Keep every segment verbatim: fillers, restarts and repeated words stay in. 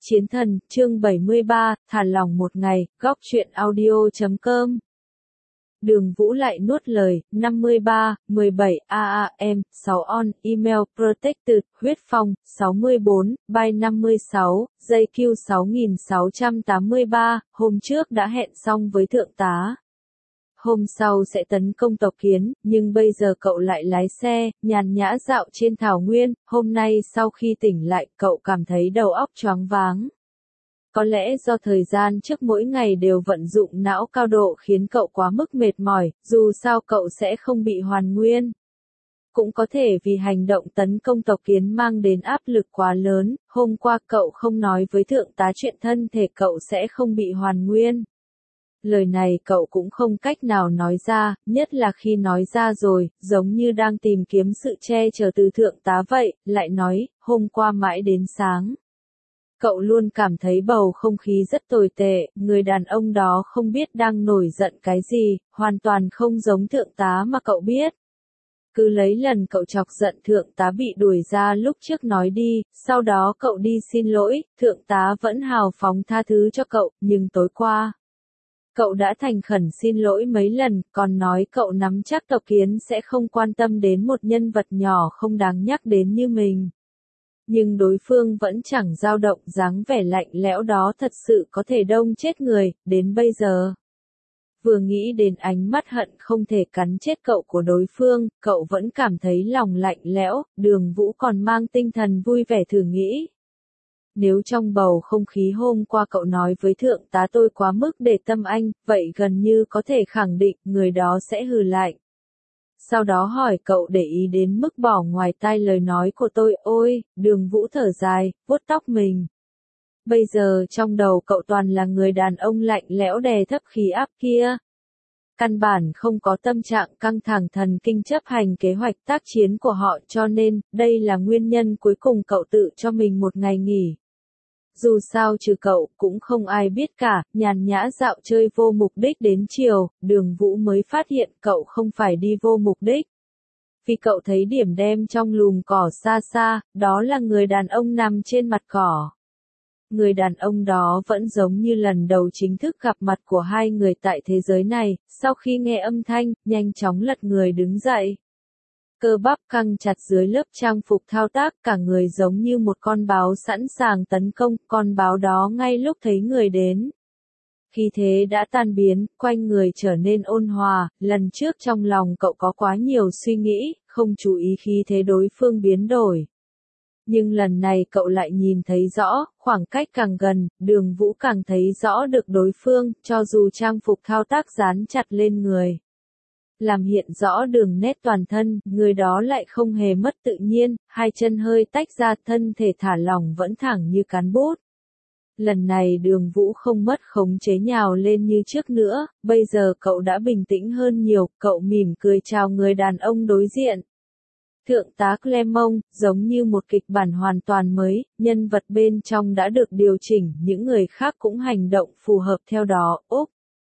Chiến thần, chương bảy mươi ba, thả lỏng một ngày, góc truyện audio chấm com. Đường Vũ lại nuốt lời, năm mươi ba, mười bảy, a a em, sáu on, email, protected, huyết phong, sáu mươi bốn, by năm mươi sáu, dây Q sáu nghìn sáu trăm tám mươi ba, hôm trước đã hẹn xong với thượng tá. Hôm sau sẽ tấn công tộc Kiến, nhưng bây giờ cậu lại lái xe, nhàn nhã dạo trên thảo nguyên, hôm nay sau khi tỉnh lại cậu cảm thấy đầu óc choáng váng. Có lẽ do thời gian trước mỗi ngày đều vận dụng não cao độ khiến cậu quá mức mệt mỏi, dù sao cậu sẽ không bị hoàn nguyên. Cũng có thể vì hành động tấn công tộc Kiến mang đến áp lực quá lớn, hôm qua cậu không nói với thượng tá chuyện thân thể cậu sẽ không bị hoàn nguyên. Lời này cậu cũng không cách nào nói ra, nhất là khi nói ra rồi, giống như đang tìm kiếm sự che chở từ thượng tá vậy, lại nói, hôm qua mãi đến sáng. Cậu luôn cảm thấy bầu không khí rất tồi tệ, người đàn ông đó không biết đang nổi giận cái gì, hoàn toàn không giống thượng tá mà cậu biết. Cứ lấy lần cậu chọc giận thượng tá bị đuổi ra lúc trước nói đi, sau đó cậu đi xin lỗi, thượng tá vẫn hào phóng tha thứ cho cậu, nhưng tối qua. Cậu đã thành khẩn xin lỗi mấy lần, còn nói cậu nắm chắc tộc Kiến sẽ không quan tâm đến một nhân vật nhỏ không đáng nhắc đến như mình. Nhưng đối phương vẫn chẳng dao động, dáng vẻ lạnh lẽo đó thật sự có thể đông chết người, đến bây giờ. Vừa nghĩ đến ánh mắt hận không thể cắn chết cậu của đối phương, cậu vẫn cảm thấy lòng lạnh lẽo, Đường Vũ còn mang tinh thần vui vẻ thử nghĩ. Nếu trong bầu không khí hôm qua cậu nói với thượng tá tôi quá mức để tâm anh, vậy gần như có thể khẳng định người đó sẽ hừ lạnh. Sau đó hỏi cậu để ý đến mức bỏ ngoài tai lời nói của tôi, ôi, Đường Vũ thở dài, vuốt tóc mình. Bây giờ trong đầu cậu toàn là người đàn ông lạnh lẽo đè thấp khí áp kia. Căn bản không có tâm trạng căng thẳng thần kinh chấp hành kế hoạch tác chiến của họ, cho nên, đây là nguyên nhân cuối cùng cậu tự cho mình một ngày nghỉ. Dù sao trừ cậu, cũng không ai biết cả, nhàn nhã dạo chơi vô mục đích đến chiều, Đường Vũ mới phát hiện cậu không phải đi vô mục đích. Vì cậu thấy điểm đen trong lùm cỏ xa xa, đó là người đàn ông nằm trên mặt cỏ. Người đàn ông đó vẫn giống như lần đầu chính thức gặp mặt của hai người tại thế giới này, sau khi nghe âm thanh, nhanh chóng lật người đứng dậy. Cơ bắp căng chặt dưới lớp trang phục thao tác, cả người giống như một con báo sẵn sàng tấn công, con báo đó ngay lúc thấy người đến. Khi thế đã tan biến, quanh người trở nên ôn hòa, lần trước trong lòng cậu có quá nhiều suy nghĩ, không chú ý khi thế đối phương biến đổi. Nhưng lần này cậu lại nhìn thấy rõ, khoảng cách càng gần, Đường Vũ càng thấy rõ được đối phương, cho dù trang phục thao tác dán chặt lên người. Làm hiện rõ đường nét toàn thân, người đó lại không hề mất tự nhiên, hai chân hơi tách ra, thân thể thả lỏng vẫn thẳng như cán bút. Lần này Đường Vũ không mất khống chế nhào lên như trước nữa, bây giờ cậu đã bình tĩnh hơn nhiều, cậu mỉm cười chào người đàn ông đối diện. Thượng tá Clermont, giống như một kịch bản hoàn toàn mới, nhân vật bên trong đã được điều chỉnh, những người khác cũng hành động phù hợp theo đó, Úc.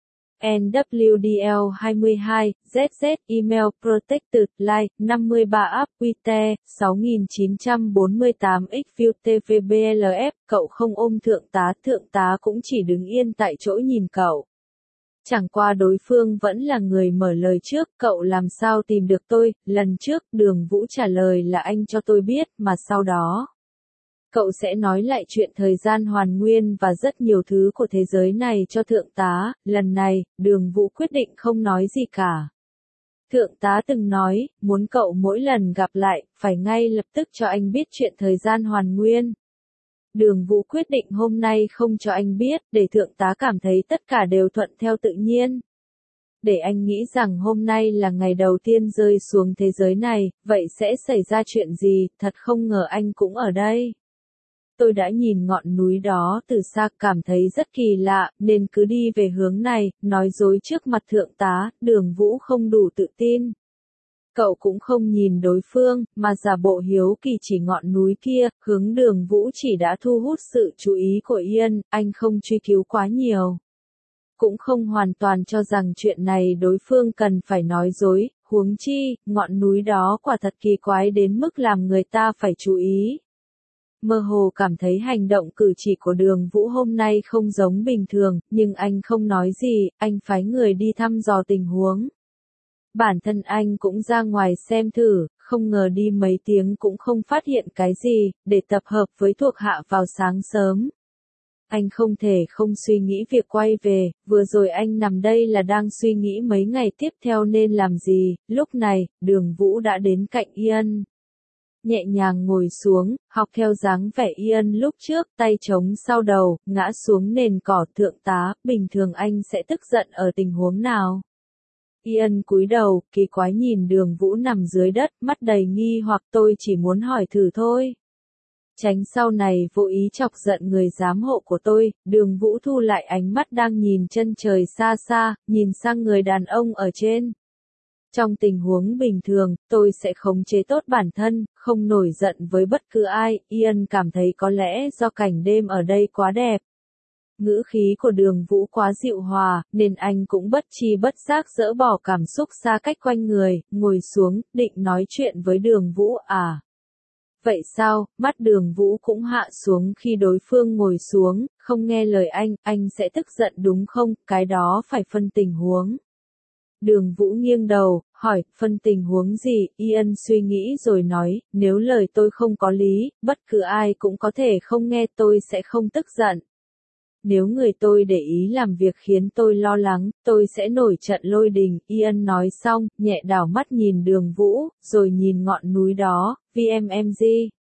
en vê đê lờ hai mươi hai, zét zét, email, protected, like, năm mươi ba app, quy tê, sáu nghìn chín trăm bốn mươi tám x view tê vê bê lờ ép, cậu không ôm thượng tá, thượng tá cũng chỉ đứng yên tại chỗ nhìn cậu. Chẳng qua đối phương vẫn là người mở lời trước, cậu làm sao tìm được tôi, lần trước, Đường Vũ trả lời là anh cho tôi biết, mà sau đó. Cậu sẽ nói lại chuyện thời gian hoàn nguyên và rất nhiều thứ của thế giới này cho thượng tá, lần này, Đường Vũ quyết định không nói gì cả. Thượng tá từng nói, muốn cậu mỗi lần gặp lại, phải ngay lập tức cho anh biết chuyện thời gian hoàn nguyên. Đường Vũ quyết định hôm nay không cho anh biết, để thượng tá cảm thấy tất cả đều thuận theo tự nhiên. Để anh nghĩ rằng hôm nay là ngày đầu tiên rơi xuống thế giới này, vậy sẽ xảy ra chuyện gì, thật không ngờ anh cũng ở đây. Tôi đã nhìn ngọn núi đó từ xa, cảm thấy rất kỳ lạ, nên cứ đi về hướng này, nói dối trước mặt thượng tá, Đường Vũ không đủ tự tin. Cậu cũng không nhìn đối phương, mà giả bộ hiếu kỳ chỉ ngọn núi kia, hướng Đường Vũ chỉ đã thu hút sự chú ý của Ian, anh không truy cứu quá nhiều. Cũng không hoàn toàn cho rằng chuyện này đối phương cần phải nói dối, huống chi, ngọn núi đó quả thật kỳ quái đến mức làm người ta phải chú ý. mơ hồ cảm thấy hành động cử chỉ của Đường Vũ hôm nay không giống bình thường, nhưng anh không nói gì, anh phái người đi thăm dò tình huống. Bản thân anh cũng ra ngoài xem thử, không ngờ đi mấy tiếng cũng không phát hiện cái gì, để tập hợp với thuộc hạ vào sáng sớm. Anh không thể không suy nghĩ việc quay về, vừa rồi anh nằm đây là đang suy nghĩ mấy ngày tiếp theo nên làm gì, lúc này, Đường Vũ đã đến cạnh Ian. Nhẹ nhàng ngồi xuống, học theo dáng vẻ Ian lúc trước, tay chống sau đầu, ngã xuống nền cỏ. Thượng tá, bình thường anh sẽ tức giận ở tình huống nào? Ian cúi đầu, kỳ quái nhìn Đường Vũ nằm dưới đất, mắt đầy nghi hoặc. Tôi chỉ muốn hỏi thử thôi. Tránh sau này vô ý chọc giận người giám hộ của tôi. Đường Vũ thu lại ánh mắt đang nhìn chân trời xa xa, nhìn sang người đàn ông ở trên. Trong tình huống bình thường, tôi sẽ khống chế tốt bản thân, không nổi giận với bất cứ ai. Ian cảm thấy có lẽ do cảnh đêm ở đây quá đẹp. Ngữ khí của Đường Vũ quá dịu hòa, nên anh cũng bất chi bất giác dỡ bỏ cảm xúc xa cách quanh người, ngồi xuống, định nói chuyện với Đường Vũ. À? Vậy sao? Mắt Đường Vũ cũng hạ xuống khi đối phương ngồi xuống, không nghe lời anh, anh sẽ tức giận đúng không? Cái đó phải phân tình huống. Đường Vũ nghiêng đầu, hỏi, phân tình huống gì? Ian suy nghĩ rồi nói, nếu lời tôi không có lý, bất cứ ai cũng có thể không nghe, tôi sẽ không tức giận. Nếu người tôi để ý làm việc khiến tôi lo lắng, tôi sẽ nổi trận lôi đình. Ian nói xong, nhẹ đảo mắt nhìn Đường Vũ, rồi nhìn ngọn núi đó, vê em em giê.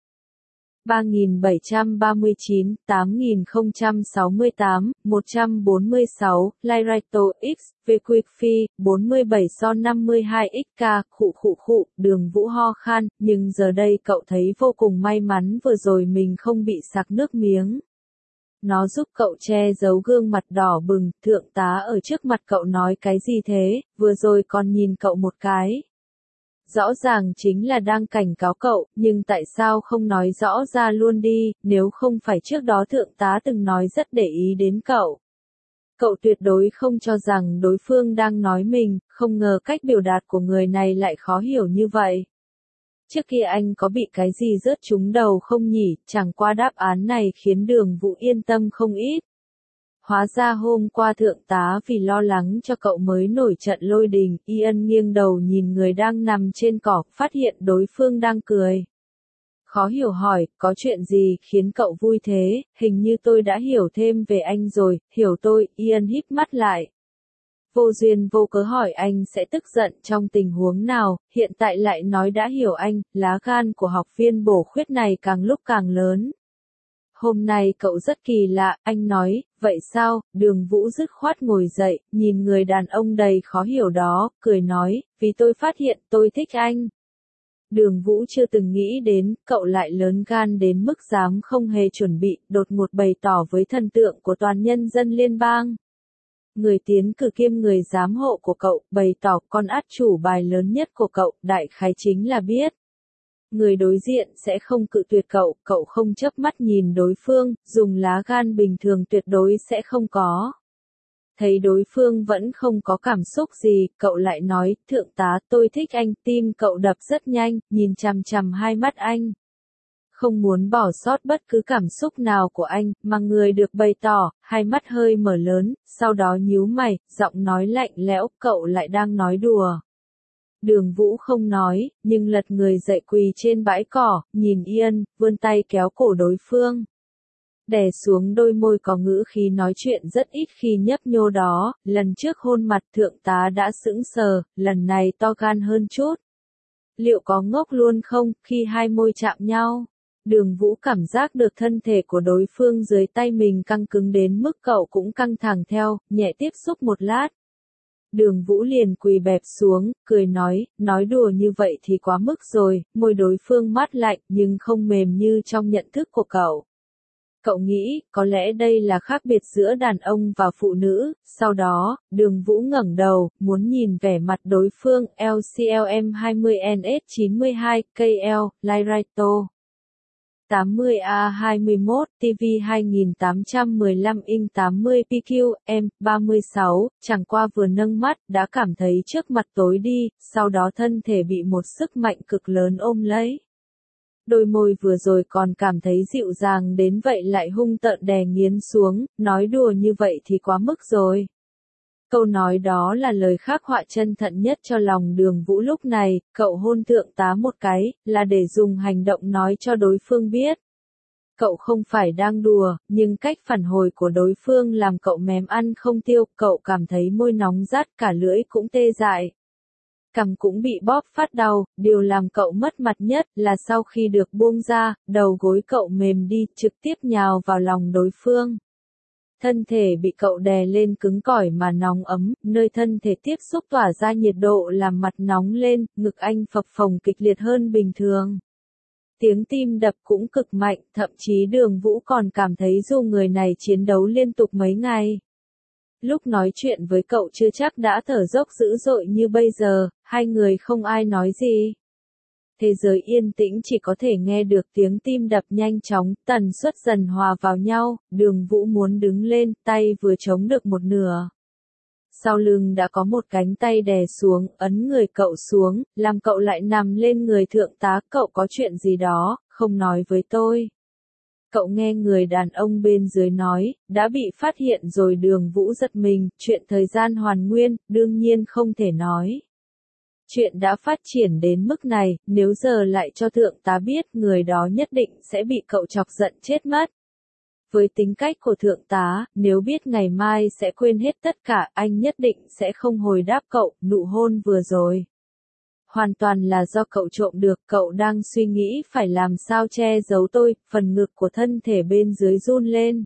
ba nghìn bảy trăm ba mươi chín, tám nghìn không trăm sáu mươi tám, một trăm bốn mươi sáu, Lyraito X, Vquickphi, bốn mươi bảy so năm mươi hai x k, khụ khụ khụ. Đường Vũ ho khan, nhưng giờ đây cậu thấy vô cùng may mắn vừa rồi mình không bị sặc nước miếng. Nó giúp cậu che giấu gương mặt đỏ bừng. Thượng tá ở trước mặt cậu nói cái gì thế, vừa rồi còn nhìn cậu một cái. Rõ ràng chính là đang cảnh cáo cậu, nhưng tại sao không nói rõ ra luôn đi, nếu không phải trước đó thượng tá từng nói rất để ý đến cậu. Cậu tuyệt đối không cho rằng đối phương đang nói mình, không ngờ cách biểu đạt của người này lại khó hiểu như vậy. Trước kia anh có bị cái gì rớt trúng đầu không nhỉ, chẳng qua đáp án này khiến Đường Vũ yên tâm không ít. Hóa ra hôm qua thượng tá vì lo lắng cho cậu mới nổi trận lôi đình. Ian nghiêng đầu nhìn người đang nằm trên cỏ, phát hiện đối phương đang cười. Khó hiểu hỏi, có chuyện gì khiến cậu vui thế, hình như tôi đã hiểu thêm về anh rồi. Hiểu tôi, Ian híp mắt lại. Vô duyên vô cớ hỏi anh sẽ tức giận trong tình huống nào, hiện tại lại nói đã hiểu anh. Lá gan của học viên bổ khuyết này càng lúc càng lớn. Hôm nay cậu rất kỳ lạ, anh nói, vậy sao? Đường Vũ dứt khoát ngồi dậy, nhìn người đàn ông đầy khó hiểu đó, cười nói, vì tôi phát hiện tôi thích anh. Đường Vũ chưa từng nghĩ đến, cậu lại lớn gan đến mức dám không hề chuẩn bị, đột ngột bày tỏ với thần tượng của toàn nhân dân liên bang. Người tiến cử kiêm người giám hộ của cậu, bày tỏ con át chủ bài lớn nhất của cậu, đại khái chính là biết. Người đối diện sẽ không cự tuyệt cậu, cậu không chớp mắt nhìn đối phương, dùng lá gan bình thường tuyệt đối sẽ không có. Thấy đối phương vẫn không có cảm xúc gì, cậu lại nói, thượng tá, tôi thích anh, tim cậu đập rất nhanh, nhìn chằm chằm hai mắt anh. Không muốn bỏ sót bất cứ cảm xúc nào của anh, mà người được bày tỏ, hai mắt hơi mở lớn, sau đó nhíu mày, giọng nói lạnh lẽo, cậu lại đang nói đùa. Đường Vũ không nói, nhưng lật người dậy quỳ trên bãi cỏ, nhìn Ian, vươn tay kéo cổ đối phương. Đè xuống đôi môi có ngữ khí nói chuyện rất ít khi nhấp nhô đó, lần trước hôn mặt thượng tá đã sững sờ, lần này to gan hơn chút. Liệu có ngốc luôn không, khi hai môi chạm nhau? Đường Vũ cảm giác được thân thể của đối phương dưới tay mình căng cứng đến mức cậu cũng căng thẳng theo, nhẹ tiếp xúc một lát. Đường Vũ liền quỳ bẹp xuống, cười nói, nói đùa như vậy thì quá mức rồi, môi đối phương mát lạnh nhưng không mềm như trong nhận thức của cậu. Cậu nghĩ, có lẽ đây là khác biệt giữa đàn ông và phụ nữ. Sau đó, Đường Vũ ngẩng đầu, muốn nhìn vẻ mặt đối phương. lờ xê lờ em hai mươi N S chín mươi hai, K L, Lyraito tám mươi A hai mươi mốt, T V hai nghìn tám trăm mười lăm inch tám mươi P Q, M, ba mươi sáu, chẳng qua vừa nâng mắt, đã cảm thấy trước mặt tối đi, sau đó thân thể bị một sức mạnh cực lớn ôm lấy. Đôi môi vừa rồi còn cảm thấy dịu dàng đến vậy lại hung tợn đè nghiến xuống, nói đùa như vậy thì quá mức rồi. Câu nói đó là lời khắc họa chân thận nhất cho lòng Đường Vũ lúc này, cậu hôn thượng tá một cái, là để dùng hành động nói cho đối phương biết. Cậu không phải đang đùa, nhưng cách phản hồi của đối phương làm cậu mém ăn không tiêu, cậu cảm thấy môi nóng rát cả lưỡi cũng tê dại. Cằm cũng bị bóp phát đau, điều làm cậu mất mặt nhất là sau khi được buông ra, đầu gối cậu mềm đi, trực tiếp nhào vào lòng đối phương. Thân thể bị cậu đè lên cứng cỏi mà nóng ấm, nơi thân thể tiếp xúc tỏa ra nhiệt độ làm mặt nóng lên, ngực anh phập phồng kịch liệt hơn bình thường. Tiếng tim đập cũng cực mạnh, thậm chí Đường Vũ còn cảm thấy dù người này chiến đấu liên tục mấy ngày. Lúc nói chuyện với cậu chưa chắc đã thở dốc dữ dội như bây giờ, hai người không ai nói gì. Thế giới yên tĩnh chỉ có thể nghe được tiếng tim đập nhanh chóng, tần suất dần hòa vào nhau, Đường Vũ muốn đứng lên, tay vừa chống được một nửa. Sau lưng đã có một cánh tay đè xuống, ấn người cậu xuống, làm cậu lại nằm lên người thượng tá, cậu có chuyện gì đó, không nói với tôi. Cậu nghe người đàn ông bên dưới nói, đã bị phát hiện rồi. Đường Vũ giật mình, chuyện thời gian hoàn nguyên, đương nhiên không thể nói. Chuyện đã phát triển đến mức này, nếu giờ lại cho thượng tá biết, người đó nhất định sẽ bị cậu chọc giận chết mất. Với tính cách của thượng tá, nếu biết ngày mai sẽ quên hết tất cả, anh nhất định sẽ không hồi đáp cậu, nụ hôn vừa rồi. Hoàn toàn là do cậu trộm được, cậu đang suy nghĩ phải làm sao che giấu tôi, phần ngực của thân thể bên dưới run lên.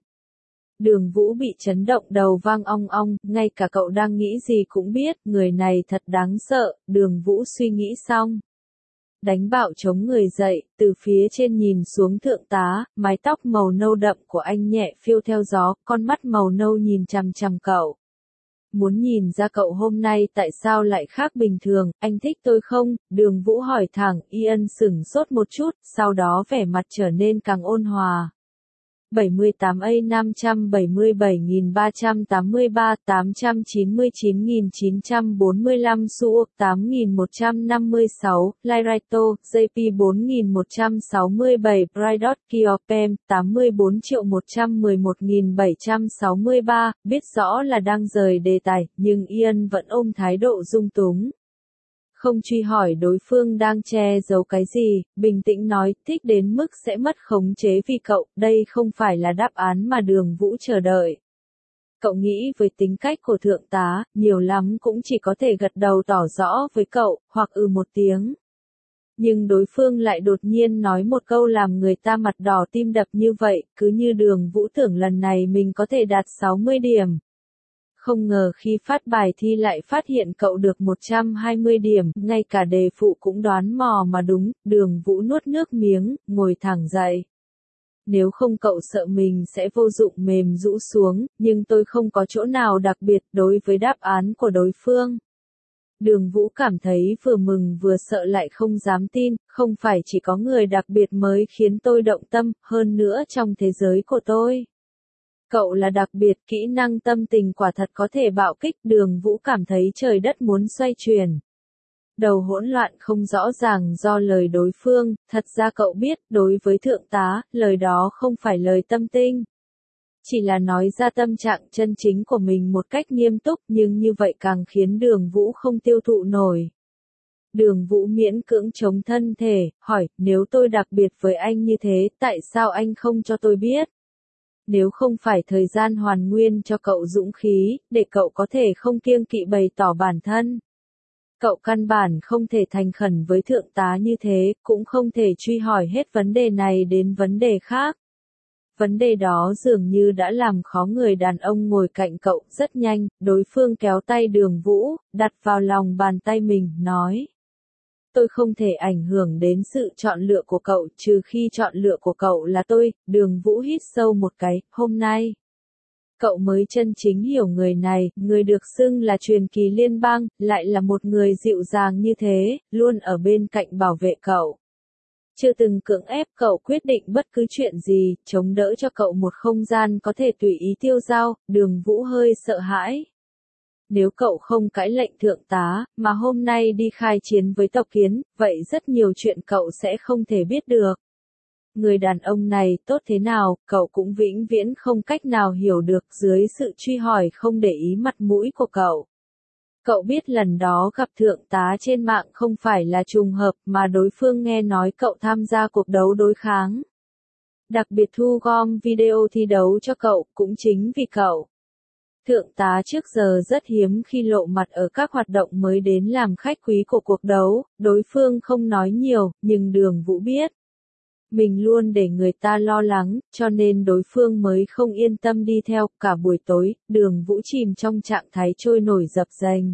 Đường Vũ bị chấn động, đầu vang ong ong, ngay cả cậu đang nghĩ gì cũng biết, người này thật đáng sợ. Đường Vũ suy nghĩ xong. Đánh bạo chống người dậy, từ phía trên nhìn xuống thượng tá, mái tóc màu nâu đậm của anh nhẹ phiêu theo gió, con mắt màu nâu nhìn chằm chằm cậu. Muốn nhìn ra cậu hôm nay tại sao lại khác bình thường, anh thích tôi không? Đường Vũ hỏi thẳng, Ian sửng sốt một chút, sau đó vẻ mặt trở nên càng ôn hòa. bảy mươi tám A năm trăm bảy mươi bảy nghìn ba trăm tám mươi ba, tám trăm chín mươi chín nghìn chín trăm bốn mươi lăm Suoc tám nghìn một trăm năm mươi sáu, Lyraito, J P bốn nghìn một trăm sáu mươi bảy, Bridot Kiopem, tám mươi bốn triệu một trăm mười một nghìn bảy trăm sáu mươi ba, biết rõ là đang rời đề tài, nhưng Ian vẫn ôm thái độ dung túng. Không truy hỏi đối phương đang che giấu cái gì, bình tĩnh nói, thích đến mức sẽ mất khống chế vì cậu, đây không phải là đáp án mà Đường Vũ chờ đợi. Cậu nghĩ với tính cách của thượng tá, nhiều lắm cũng chỉ có thể gật đầu tỏ rõ với cậu, hoặc ừ một tiếng. Nhưng đối phương lại đột nhiên nói một câu làm người ta mặt đỏ tim đập như vậy, cứ như Đường Vũ tưởng lần này mình có thể đạt sáu mươi điểm. Không ngờ khi phát bài thi lại phát hiện cậu được một trăm hai mươi điểm, ngay cả đề phụ cũng đoán mò mà đúng. Đường Vũ nuốt nước miếng, ngồi thẳng dậy. Nếu không cậu sợ mình sẽ vô dụng, mềm rũ xuống, nhưng tôi không có chỗ nào đặc biệt đối với đáp án của đối phương. Đường Vũ cảm thấy vừa mừng vừa sợ lại không dám tin, không phải chỉ có người đặc biệt mới khiến tôi động tâm, hơn nữa trong thế giới của tôi. Cậu là đặc biệt, kỹ năng tâm tình quả thật có thể bạo kích. Đường Vũ cảm thấy trời đất muốn xoay chuyển. Đầu hỗn loạn không rõ ràng do lời đối phương, thật ra cậu biết, đối với thượng tá, lời đó không phải lời tâm tinh. Chỉ là nói ra tâm trạng chân chính của mình một cách nghiêm túc, nhưng như vậy càng khiến Đường Vũ không tiêu thụ nổi. Đường Vũ miễn cưỡng chống thân thể, hỏi, nếu tôi đặc biệt với anh như thế, tại sao anh không cho tôi biết? Nếu không phải thời gian hoàn nguyên cho cậu dũng khí, để cậu có thể không kiêng kỵ bày tỏ bản thân. Cậu căn bản không thể thành khẩn với thượng tá như thế, cũng không thể truy hỏi hết vấn đề này đến vấn đề khác. Vấn đề đó dường như đã làm khó người đàn ông ngồi cạnh cậu. Rất nhanh, đối phương kéo tay Đường Vũ, đặt vào lòng bàn tay mình, nói. Tôi không thể ảnh hưởng đến sự chọn lựa của cậu, trừ khi chọn lựa của cậu là tôi. Đường Vũ hít sâu một cái, hôm nay. Cậu mới chân chính hiểu người này, người được xưng là truyền kỳ liên bang, lại là một người dịu dàng như thế, luôn ở bên cạnh bảo vệ cậu. Chưa từng cưỡng ép cậu quyết định bất cứ chuyện gì, chống đỡ cho cậu một không gian có thể tùy ý tiêu dao. Đường Vũ hơi sợ hãi. Nếu cậu không cãi lệnh thượng tá, mà hôm nay đi khai chiến với tộc Kiến, vậy rất nhiều chuyện cậu sẽ không thể biết được. Người đàn ông này tốt thế nào, cậu cũng vĩnh viễn không cách nào hiểu được dưới sự truy hỏi không để ý mặt mũi của cậu. Cậu biết lần đó gặp thượng tá trên mạng không phải là trùng hợp mà đối phương nghe nói cậu tham gia cuộc đấu đối kháng. Đặc biệt thu gom video thi đấu cho cậu cũng chính vì cậu. Thượng tá trước giờ rất hiếm khi lộ mặt ở các hoạt động mới đến làm khách quý của cuộc đấu, đối phương không nói nhiều, nhưng Đường Vũ biết. Mình luôn để người ta lo lắng, cho nên đối phương mới không yên tâm đi theo. Cả buổi tối, Đường Vũ chìm trong trạng thái trôi nổi dập dềnh.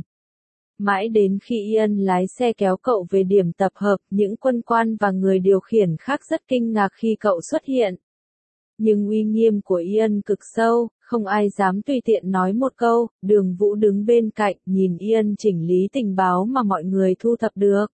Mãi đến khi Ian lái xe kéo cậu về điểm tập hợp, những quân quan và người điều khiển khác rất kinh ngạc khi cậu xuất hiện. Nhưng uy nghiêm của Ian cực sâu, không ai dám tùy tiện nói một câu. Đường Vũ đứng bên cạnh, nhìn Ian chỉnh lý tình báo mà mọi người thu thập được.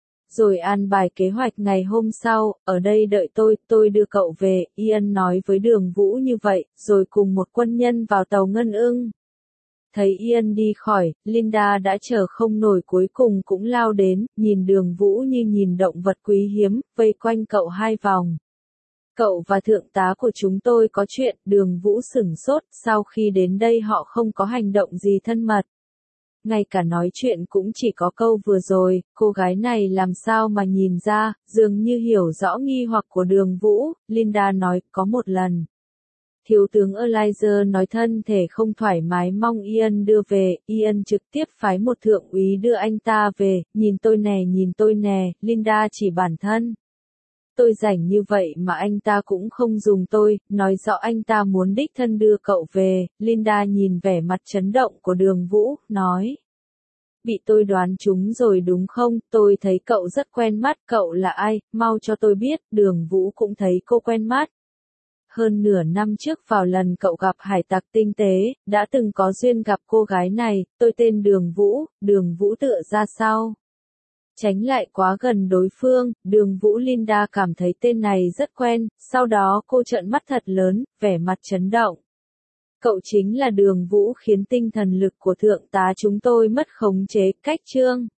Rồi an bài kế hoạch ngày hôm sau, ở đây đợi tôi, tôi đưa cậu về, Ian nói với Đường Vũ như vậy, rồi cùng một quân nhân vào tàu Ngân Ưng. Thấy Ian đi khỏi, Linda đã chờ không nổi cuối cùng cũng lao đến, nhìn Đường Vũ như nhìn động vật quý hiếm, vây quanh cậu hai vòng. Cậu và thượng tá của chúng tôi có chuyện, Đường Vũ sửng sốt, sau khi đến đây họ không có hành động gì thân mật. Ngay cả nói chuyện cũng chỉ có câu vừa rồi, cô gái này làm sao mà nhìn ra, dường như hiểu rõ nghi hoặc của Đường Vũ, Linda nói, có một lần. Thiếu tướng Elijah nói thân thể không thoải mái mong Ian đưa về, Ian trực tiếp phái một thượng úy đưa anh ta về, nhìn tôi nè nhìn tôi nè, Linda chỉ bản thân. Tôi rảnh như vậy mà anh ta cũng không dùng tôi, nói rõ anh ta muốn đích thân đưa cậu về, Linda nhìn vẻ mặt chấn động của Đường Vũ, nói. Bị tôi đoán trúng rồi đúng không, tôi thấy cậu rất quen mắt, cậu là ai, mau cho tôi biết, Đường Vũ cũng thấy cô quen mắt. Hơn nửa năm trước vào lần cậu gặp hải tặc tinh tế, đã từng có duyên gặp cô gái này, tôi tên Đường Vũ, Đường Vũ tựa ra sau. Tránh lại quá gần đối phương, Đường Vũ Linda cảm thấy tên này rất quen, sau đó cô trợn mắt thật lớn, vẻ mặt chấn động. Cậu chính là Đường Vũ khiến tinh thần lực của thượng tá chúng tôi mất khống chế, cách chương.